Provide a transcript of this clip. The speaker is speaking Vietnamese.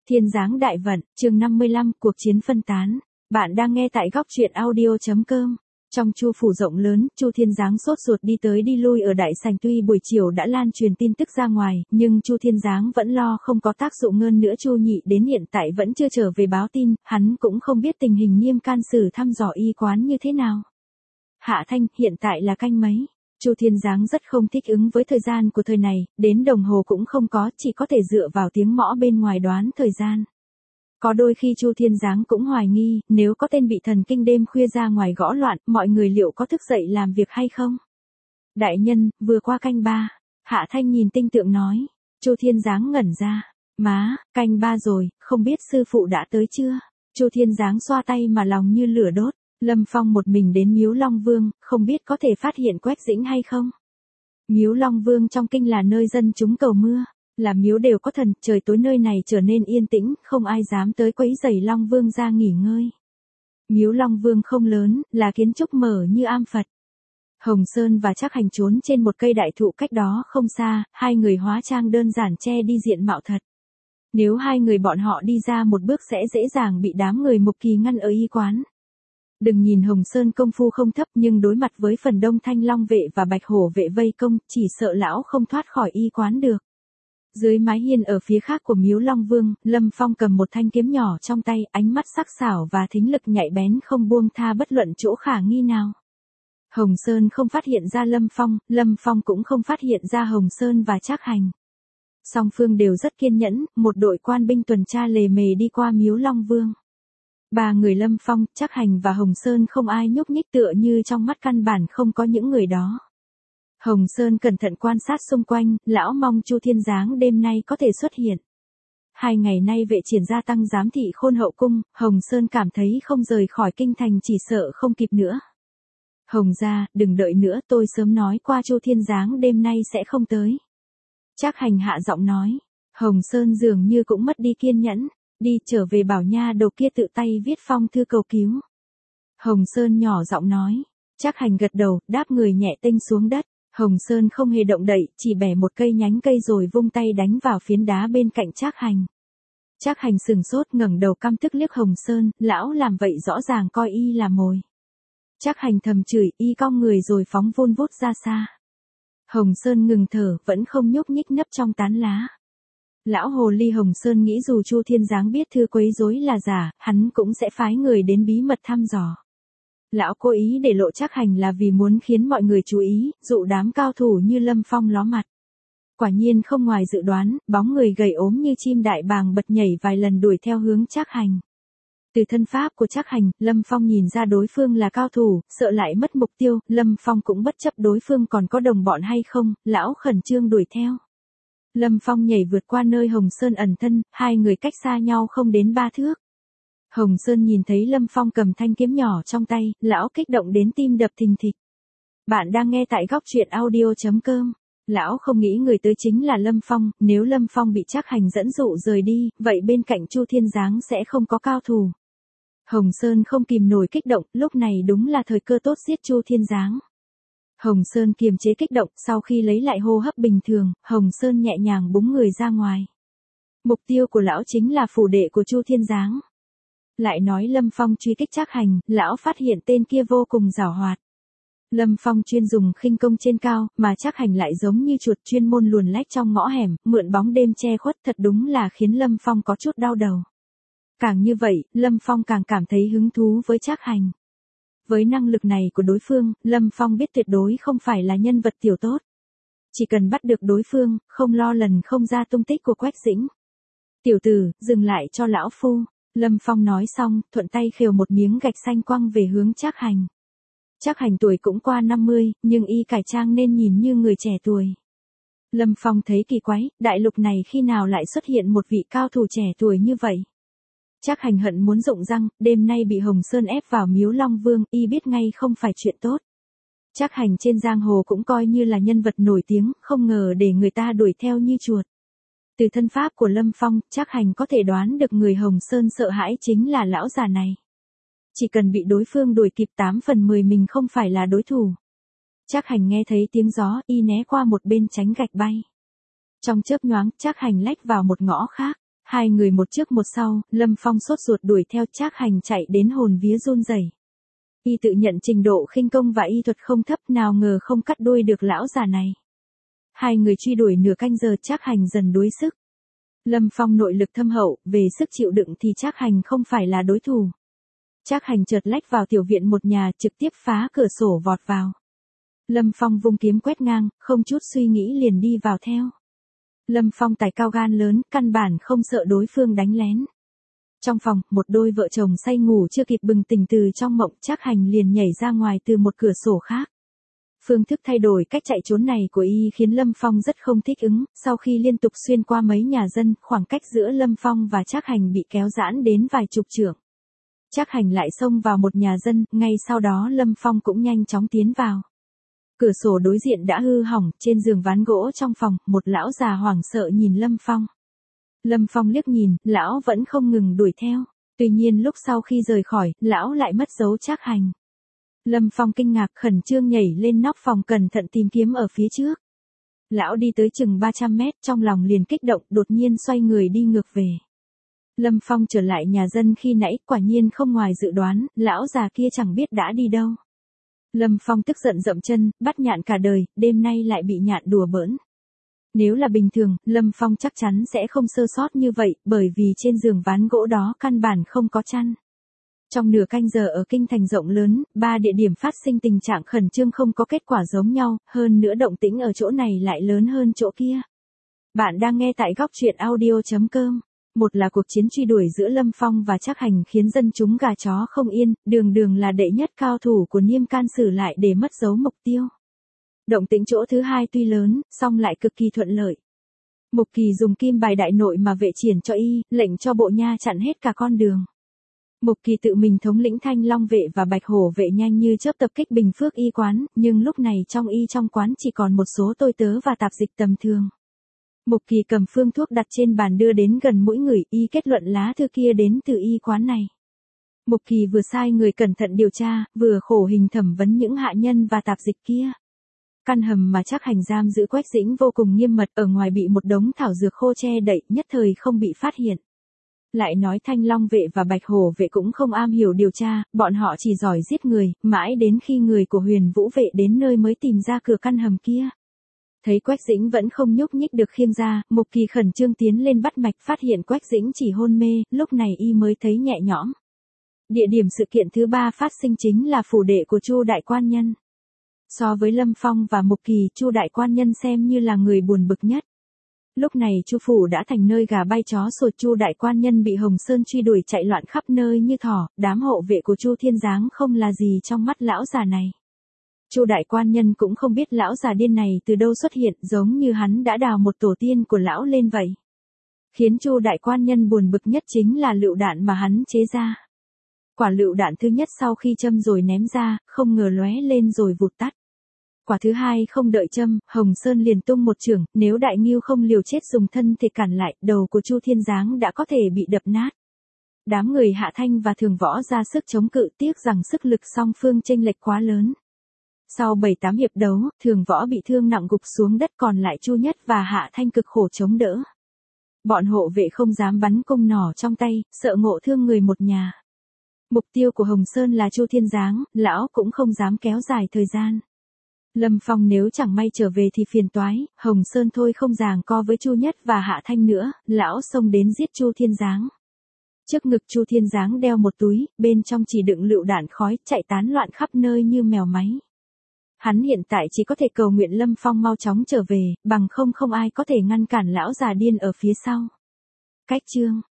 Thiên giáng đại vận, chương 55, cuộc chiến phân tán. Bạn đang nghe tại góc truyện audio.com. Trong Chu phủ rộng lớn, Chu Thiên Giáng sốt ruột đi tới đi lui ở đại sảnh, tuy buổi chiều đã lan truyền tin tức ra ngoài, nhưng Chu Thiên Giáng vẫn lo không có tác dụng hơn nữa. Chu Nhị đến hiện tại vẫn chưa trở về báo tin, hắn cũng không biết tình hình Nghiêm Can Sử thăm dò y quán như thế nào. Hạ Thanh, hiện tại là canh mấy? Chu Thiên Giáng rất không thích ứng với thời gian của thời này, đến đồng hồ cũng không có, chỉ có thể dựa vào tiếng mõ bên ngoài đoán thời gian. Có đôi khi Chu Thiên Giáng cũng hoài nghi, nếu có tên bị thần kinh đêm khuya ra ngoài gõ loạn, mọi người liệu có thức dậy làm việc hay không? Đại nhân, vừa qua canh 3. Hạ Thanh nhìn tinh tượng nói. Chu Thiên Giáng ngẩn ra. Má, canh 3 rồi, không biết sư phụ đã tới chưa? Chu Thiên Giáng xoa tay mà lòng như lửa đốt. Lâm Phong một mình đến Miếu Long Vương, không biết có thể phát hiện Quách Dĩnh hay không? Miếu Long Vương trong kinh là nơi dân chúng cầu mưa, là miếu đều có thần, trời tối nơi này trở nên yên tĩnh, không ai dám tới quấy rầy Long Vương ra nghỉ ngơi. Miếu Long Vương không lớn, là kiến trúc mở như am Phật. Hồng Sơn và Trác Hành trốn trên một cây đại thụ cách đó không xa, hai người hóa trang đơn giản che đi diện mạo thật. Nếu hai người bọn họ đi ra một bước sẽ dễ dàng bị đám người Mục Kỳ ngăn ở y quán. Đừng nhìn Hồng Sơn công phu không thấp, nhưng đối mặt với phần đông Thanh Long vệ và Bạch Hổ vệ vây công, chỉ sợ lão không thoát khỏi y quán được. Dưới mái hiên ở phía khác của Miếu Long Vương, Lâm Phong cầm một thanh kiếm nhỏ trong tay, ánh mắt sắc sảo và thính lực nhạy bén không buông tha bất luận chỗ khả nghi nào. Hồng Sơn không phát hiện ra Lâm Phong cũng không phát hiện ra Hồng Sơn và Trác Hành. Song phương đều rất kiên nhẫn, một đội quan binh tuần tra lề mề đi qua Miếu Long Vương. Ba người Lâm Phong, Trác Hành và Hồng Sơn không ai nhúc nhích, tựa như trong mắt căn bản không có những người đó. Hồng Sơn cẩn thận quan sát xung quanh, lão mong Chu Thiên Giáng đêm nay có thể xuất hiện. 2 ngày nay vệ triển gia tăng giám thị Khôn Hậu cung, Hồng Sơn cảm thấy không rời khỏi kinh thành chỉ sợ không kịp nữa. Hồng gia, đừng đợi nữa, tôi sớm nói qua Chu Thiên Giáng đêm nay sẽ không tới. Trác Hành hạ giọng nói. Hồng Sơn dường như cũng mất đi kiên nhẫn. Đi trở về bảo nha đầu kia tự tay viết phong thư cầu cứu. Hồng Sơn nhỏ giọng nói. Trác Hành gật đầu, đáp người nhẹ tênh xuống đất. Hồng Sơn không hề động đậy, chỉ bẻ một cây nhánh cây rồi vung tay đánh vào phiến đá bên cạnh Trác Hành. Trác Hành sừng sốt ngẩng đầu căm tức liếc Hồng Sơn, lão làm vậy rõ ràng coi y là mồi. Trác Hành thầm chửi, y cong người rồi phóng vun vút ra xa. Hồng Sơn ngừng thở, vẫn không nhúc nhích nấp trong tán lá. Lão hồ ly Hồng Sơn nghĩ dù Chu Thiên Giáng biết thư quấy rối là giả, hắn cũng sẽ phái người đến bí mật thăm dò. Lão cố ý để lộ Trác Hành là vì muốn khiến mọi người chú ý, dụ đám cao thủ như Lâm Phong ló mặt. Quả nhiên không ngoài dự đoán, bóng người gầy ốm như chim đại bàng bật nhảy vài lần đuổi theo hướng Trác Hành. Từ thân pháp của Trác Hành, Lâm Phong nhìn ra đối phương là cao thủ, sợ lại mất mục tiêu, Lâm Phong cũng bất chấp đối phương còn có đồng bọn hay không, lão khẩn trương đuổi theo. Lâm Phong nhảy vượt qua nơi Hồng Sơn ẩn thân, hai người cách xa nhau không đến 3 thước. Hồng Sơn nhìn thấy Lâm Phong cầm thanh kiếm nhỏ trong tay, lão kích động đến tim đập thình thịch. Bạn đang nghe tại góc truyện audio.com. Lão không nghĩ người tới chính là Lâm Phong, nếu Lâm Phong bị Trác Hành dẫn dụ rời đi, vậy bên cạnh Chu Thiên Giáng sẽ không có cao thủ. Hồng Sơn không kìm nổi kích động, lúc này đúng là thời cơ tốt giết Chu Thiên Giáng. Hồng Sơn kiềm chế kích động, sau khi lấy lại hô hấp bình thường, Hồng Sơn nhẹ nhàng búng người ra ngoài. Mục tiêu của lão chính là phủ đệ của Chu Thiên Giáng. Lại nói Lâm Phong truy kích Trác Hành, lão phát hiện tên kia vô cùng giảo hoạt. Lâm Phong chuyên dùng khinh công trên cao, mà Trác Hành lại giống như chuột chuyên môn luồn lách trong ngõ hẻm, mượn bóng đêm che khuất, thật đúng là khiến Lâm Phong có chút đau đầu. Càng như vậy, Lâm Phong càng cảm thấy hứng thú với Trác Hành. Với năng lực này của đối phương, Lâm Phong biết tuyệt đối không phải là nhân vật tiểu tốt. Chỉ cần bắt được đối phương, không lo lần không ra tung tích của Quách Dĩnh. Tiểu tử, dừng lại cho lão phu. Lâm Phong nói xong, thuận tay khều một miếng gạch xanh quăng về hướng Trác Hành. Trác Hành tuổi cũng qua 50, nhưng y cải trang nên nhìn như người trẻ tuổi. Lâm Phong thấy kỳ quái, đại lục này khi nào lại xuất hiện một vị cao thủ trẻ tuổi như vậy. Trác Hành hận muốn rụng răng, đêm nay bị Hồng Sơn ép vào Miếu Long Vương, y biết ngay không phải chuyện tốt. Trác Hành trên giang hồ cũng coi như là nhân vật nổi tiếng, không ngờ để người ta đuổi theo như chuột. Từ thân pháp của Lâm Phong, Trác Hành có thể đoán được người Hồng Sơn sợ hãi chính là lão già này. Chỉ cần bị đối phương đuổi kịp 8 phần 10 mình không phải là đối thủ. Trác Hành nghe thấy tiếng gió, y né qua một bên tránh gạch bay. Trong chớp nhoáng, Trác Hành lách vào một ngõ khác. Hai người một trước một sau, Lâm Phong sốt ruột đuổi theo, Trác Hành chạy đến hồn vía run rẩy. Y tự nhận trình độ khinh công và y thuật không thấp, nào ngờ không cắt đuôi được lão già này. Hai người truy đuổi nửa canh giờ, Trác Hành dần đuối sức. Lâm Phong nội lực thâm hậu, về sức chịu đựng thì Trác Hành không phải là đối thủ. Trác Hành chợt lách vào tiểu viện một nhà, trực tiếp phá cửa sổ vọt vào. Lâm Phong vung kiếm quét ngang, không chút suy nghĩ liền đi vào theo. Lâm Phong tài cao gan lớn, căn bản không sợ đối phương đánh lén. Trong phòng, một đôi vợ chồng say ngủ chưa kịp bừng tỉnh từ trong mộng, Trác Hành liền nhảy ra ngoài từ một cửa sổ khác. Phương thức thay đổi cách chạy trốn này của y khiến Lâm Phong rất không thích ứng, sau khi liên tục xuyên qua mấy nhà dân, khoảng cách giữa Lâm Phong và Trác Hành bị kéo giãn đến vài chục trượng. Trác Hành lại xông vào một nhà dân, ngay sau đó Lâm Phong cũng nhanh chóng tiến vào. Cửa sổ đối diện đã hư hỏng, trên giường ván gỗ trong phòng, một lão già hoảng sợ nhìn Lâm Phong. Lâm Phong liếc nhìn, lão vẫn không ngừng đuổi theo. Tuy nhiên lúc sau khi rời khỏi, lão lại mất dấu Trác Hành. Lâm Phong kinh ngạc, khẩn trương nhảy lên nóc phòng cẩn thận tìm kiếm ở phía trước. Lão đi tới chừng 300 mét, trong lòng liền kích động, đột nhiên xoay người đi ngược về. Lâm Phong trở lại nhà dân khi nãy, quả nhiên không ngoài dự đoán, lão già kia chẳng biết đã đi đâu. Lâm Phong tức giận dậm chân, bắt nhạn cả đời, đêm nay lại bị nhạn đùa bỡn. Nếu là bình thường, Lâm Phong chắc chắn sẽ không sơ sót như vậy, bởi vì trên giường ván gỗ đó căn bản không có chăn. Trong nửa canh giờ ở kinh thành rộng lớn, 3 địa điểm phát sinh tình trạng khẩn trương không có kết quả giống nhau, hơn nữa động tĩnh ở chỗ này lại lớn hơn chỗ kia. Bạn đang nghe tại góc truyện audio.com. Một là cuộc chiến truy đuổi giữa Lâm Phong và Trác Hành khiến dân chúng gà chó không yên, đường đường là đệ nhất cao thủ của Niêm Can Sử lại để mất dấu mục tiêu. Động tĩnh chỗ thứ hai tuy lớn, song lại cực kỳ thuận lợi. Mục Kỳ dùng kim bài đại nội mà vệ triển cho y, lệnh cho bộ nha chặn hết cả con đường. Mục Kỳ tự mình thống lĩnh Thanh Long vệ và Bạch Hổ vệ nhanh như chớp tập kích Bình Phước y quán, nhưng lúc này trong quán chỉ còn một số tôi tớ và tạp dịch tầm thường. Mục Kỳ cầm phương thuốc đặt trên bàn đưa đến gần mỗi người, y kết luận lá thư kia đến từ y quán này. Mục Kỳ vừa sai người cẩn thận điều tra, vừa khổ hình thẩm vấn những hạ nhân và tạp dịch kia. Căn hầm mà Trác Hành giam giữ Quách Dĩnh vô cùng nghiêm mật, ở ngoài bị một đống thảo dược khô che đậy, nhất thời không bị phát hiện. Lại nói Thanh Long vệ và Bạch Hổ vệ cũng không am hiểu điều tra, bọn họ chỉ giỏi giết người, mãi đến khi người của Huyền Vũ vệ đến nơi mới tìm ra cửa căn hầm kia. Thấy Quách Dĩnh vẫn không nhúc nhích được khiêng ra, Mục Kỳ khẩn trương tiến lên bắt mạch, phát hiện Quách Dĩnh chỉ hôn mê, lúc này y mới thấy nhẹ nhõm. Địa điểm sự kiện thứ 3 phát sinh chính là phủ đệ của Chu đại quan nhân. So với Lâm Phong và Mục Kỳ, Chu đại quan nhân xem như là người buồn bực nhất. Lúc này Chu phủ đã thành nơi gà bay chó sủa, Chu đại quan nhân bị Hồng Sơn truy đuổi chạy loạn khắp nơi như thỏ, đám hộ vệ của Chu Thiên Giáng không là gì trong mắt lão già này. Chu đại quan nhân cũng không biết lão già điên này từ đâu xuất hiện, giống như hắn đã đào một tổ tiên của lão lên vậy. Khiến Chu đại quan nhân buồn bực nhất chính là lựu đạn mà hắn chế ra. Quả lựu đạn thứ nhất sau khi châm rồi ném ra, không ngờ lóe lên rồi vụt tắt. Quả thứ hai không đợi châm, Hồng Sơn liền tung một chưởng, nếu Đại Ngưu không liều chết dùng thân thể cản lại, đầu của Chu Thiên Giáng đã có thể bị đập nát. Đám người Hạ Thanh và Thường Võ ra sức chống cự, tiếc rằng sức lực song phương chênh lệch quá lớn. Sau 7-8 hiệp đấu, Thường Võ bị thương nặng gục xuống đất, còn lại Chu Nhất và Hạ Thanh cực khổ chống đỡ. Bọn hộ vệ không dám bắn cung nỏ trong tay, sợ ngộ thương người một nhà. Mục tiêu của Hồng Sơn là Chu Thiên Giáng, lão cũng không dám kéo dài thời gian. Lâm Phong nếu chẳng may trở về thì phiền toái, Hồng Sơn thôi không giằng co với Chu Nhất và Hạ Thanh nữa, lão xông đến giết Chu Thiên Giáng. Trước ngực Chu Thiên Giáng đeo một túi, bên trong chỉ đựng lựu đạn khói, chạy tán loạn khắp nơi như mèo máy. Hắn hiện tại chỉ có thể cầu nguyện Lâm Phong mau chóng trở về, bằng không ai có thể ngăn cản lão già điên ở phía sau. Cách chương